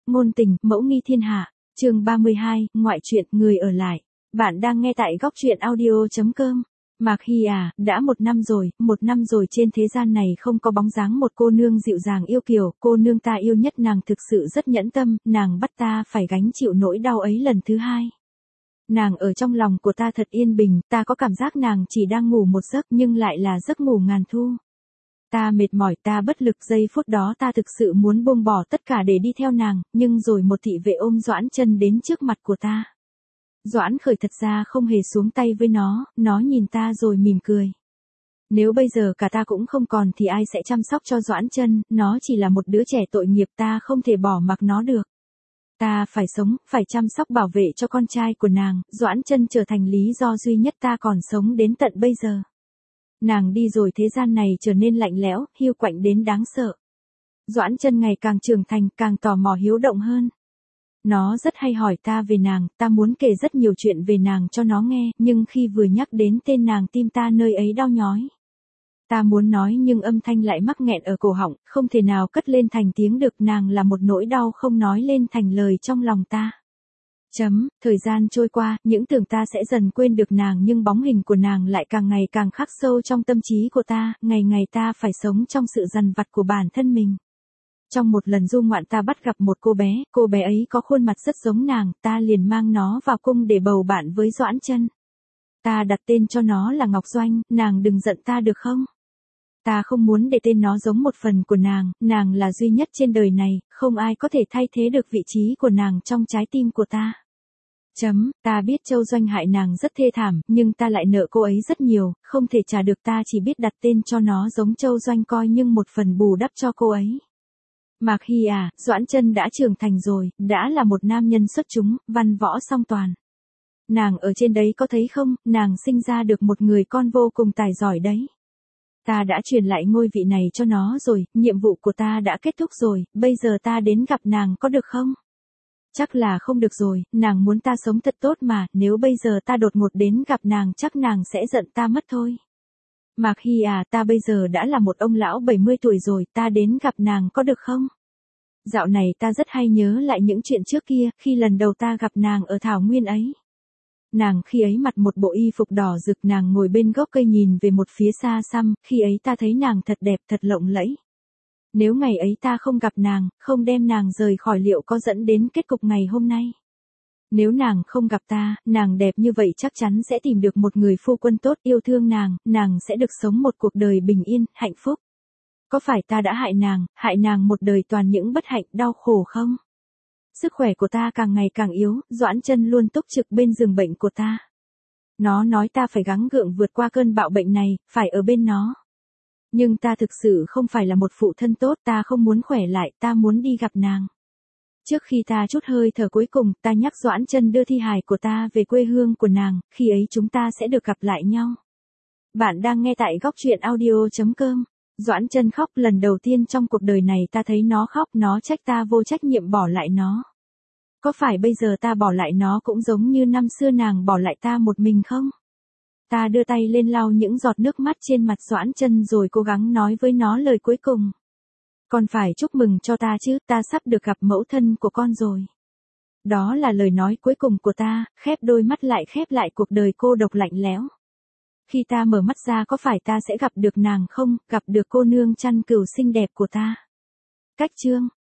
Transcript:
ngôn tình, mẫu nghi thiên hạ. Chương 32, ngoại truyện, người ở lại. Bạn đang nghe tại góc truyện audio.com. Mạc Hy à, đã một năm rồi trên thế gian này không có bóng dáng một cô nương dịu dàng yêu kiều, cô nương ta yêu nhất nàng thực sự rất nhẫn tâm, nàng bắt ta phải gánh chịu nỗi đau ấy lần thứ hai. Nàng ở trong lòng của ta thật yên bình, ta có cảm giác nàng chỉ đang ngủ một giấc nhưng lại là giấc ngủ ngàn thu. Ta mệt mỏi, ta bất lực, giây phút đó ta thực sự muốn buông bỏ tất cả để đi theo nàng, nhưng rồi một thị vệ ôm Doãn Chân đến trước mặt của ta. Doãn Khởi thật ra không hề xuống tay với nó nhìn ta rồi mỉm cười. Nếu bây giờ cả ta cũng không còn thì ai sẽ chăm sóc cho Doãn Chân, nó chỉ là một đứa trẻ tội nghiệp, ta không thể bỏ mặc nó được. Ta phải sống, phải chăm sóc bảo vệ cho con trai của nàng, Doãn Chân trở thành lý do duy nhất ta còn sống đến tận bây giờ. Nàng đi rồi thế gian này trở nên lạnh lẽo, hiu quạnh đến đáng sợ. Doãn Chân ngày càng trưởng thành, càng tò mò hiếu động hơn. Nó rất hay hỏi ta về nàng, ta muốn kể rất nhiều chuyện về nàng cho nó nghe, nhưng khi vừa nhắc đến tên nàng tim ta nơi ấy đau nhói. Ta muốn nói nhưng âm thanh lại mắc nghẹn ở cổ họng, không thể nào cất lên thành tiếng được, nàng là một nỗi đau không nói lên thành lời trong lòng ta. Thời gian trôi qua, những tưởng ta sẽ dần quên được nàng nhưng bóng hình của nàng lại càng ngày càng khắc sâu trong tâm trí của ta, ngày ngày ta phải sống trong sự dằn vặt của bản thân mình. Trong một lần du ngoạn ta bắt gặp một cô bé ấy có khuôn mặt rất giống nàng, ta liền mang nó vào cung để bầu bạn với Doãn Chân. Ta đặt tên cho nó là Ngọc Doanh, nàng đừng giận ta được không? Ta không muốn để tên nó giống một phần của nàng là duy nhất trên đời này, không ai có thể thay thế được vị trí của nàng trong trái tim của ta. Ta biết Châu Doanh hại nàng rất thê thảm, nhưng ta lại nợ cô ấy rất nhiều, không thể trả được, ta chỉ biết đặt tên cho nó giống Châu Doanh coi như một phần bù đắp cho cô ấy. Mạc Hy à, Doãn Chân đã trưởng thành rồi, đã là một nam nhân xuất chúng, văn võ song toàn. Nàng ở trên đấy có thấy không, nàng sinh ra được một người con vô cùng tài giỏi đấy. Ta đã truyền lại ngôi vị này cho nó rồi, nhiệm vụ của ta đã kết thúc rồi, bây giờ ta đến gặp nàng có được không? Chắc là không được rồi, nàng muốn ta sống thật tốt mà, nếu bây giờ ta đột ngột đến gặp nàng chắc nàng sẽ giận ta mất thôi. Mạc Hy à, ta bây giờ đã là một ông lão 70 tuổi rồi, ta đến gặp nàng có được không? Dạo này ta rất hay nhớ lại những chuyện trước kia, khi lần đầu ta gặp nàng ở Thảo Nguyên ấy. Nàng khi ấy mặc một bộ y phục đỏ rực, nàng ngồi bên gốc cây nhìn về một phía xa xăm, khi ấy ta thấy nàng thật đẹp, thật lộng lẫy. Nếu ngày ấy ta không gặp nàng, không đem nàng rời khỏi liệu có dẫn đến kết cục ngày hôm nay? Nếu nàng không gặp ta, nàng đẹp như vậy chắc chắn sẽ tìm được một người phu quân tốt yêu thương nàng sẽ được sống một cuộc đời bình yên, hạnh phúc. Có phải ta đã hại nàng một đời toàn những bất hạnh, đau khổ không? Sức khỏe của ta càng ngày càng yếu, Doãn Chân luôn túc trực bên giường bệnh của ta. Nó nói ta phải gắng gượng vượt qua cơn bạo bệnh này, phải ở bên nó. Nhưng ta thực sự không phải là một phụ thân tốt, ta không muốn khỏe lại, ta muốn đi gặp nàng. Trước khi ta trút hơi thở cuối cùng, ta nhắc Doãn Chân đưa thi hài của ta về quê hương của nàng, khi ấy chúng ta sẽ được gặp lại nhau. Bạn đang nghe tại góc truyện audio.com. Doãn Chân khóc lần đầu tiên trong cuộc đời này, ta thấy nó khóc, nó trách ta vô trách nhiệm bỏ lại nó. Có phải bây giờ ta bỏ lại nó cũng giống như năm xưa nàng bỏ lại ta một mình không? Ta đưa tay lên lau những giọt nước mắt trên mặt Doãn Chân rồi cố gắng nói với nó lời cuối cùng. Con phải chúc mừng cho ta chứ, ta sắp được gặp mẫu thân của con rồi. Đó là lời nói cuối cùng của ta, khép đôi mắt lại, khép lại cuộc đời cô độc lạnh lẽo. Khi ta mở mắt ra có phải ta sẽ gặp được nàng không, gặp được cô nương chăn cừu xinh đẹp của ta. Cách chương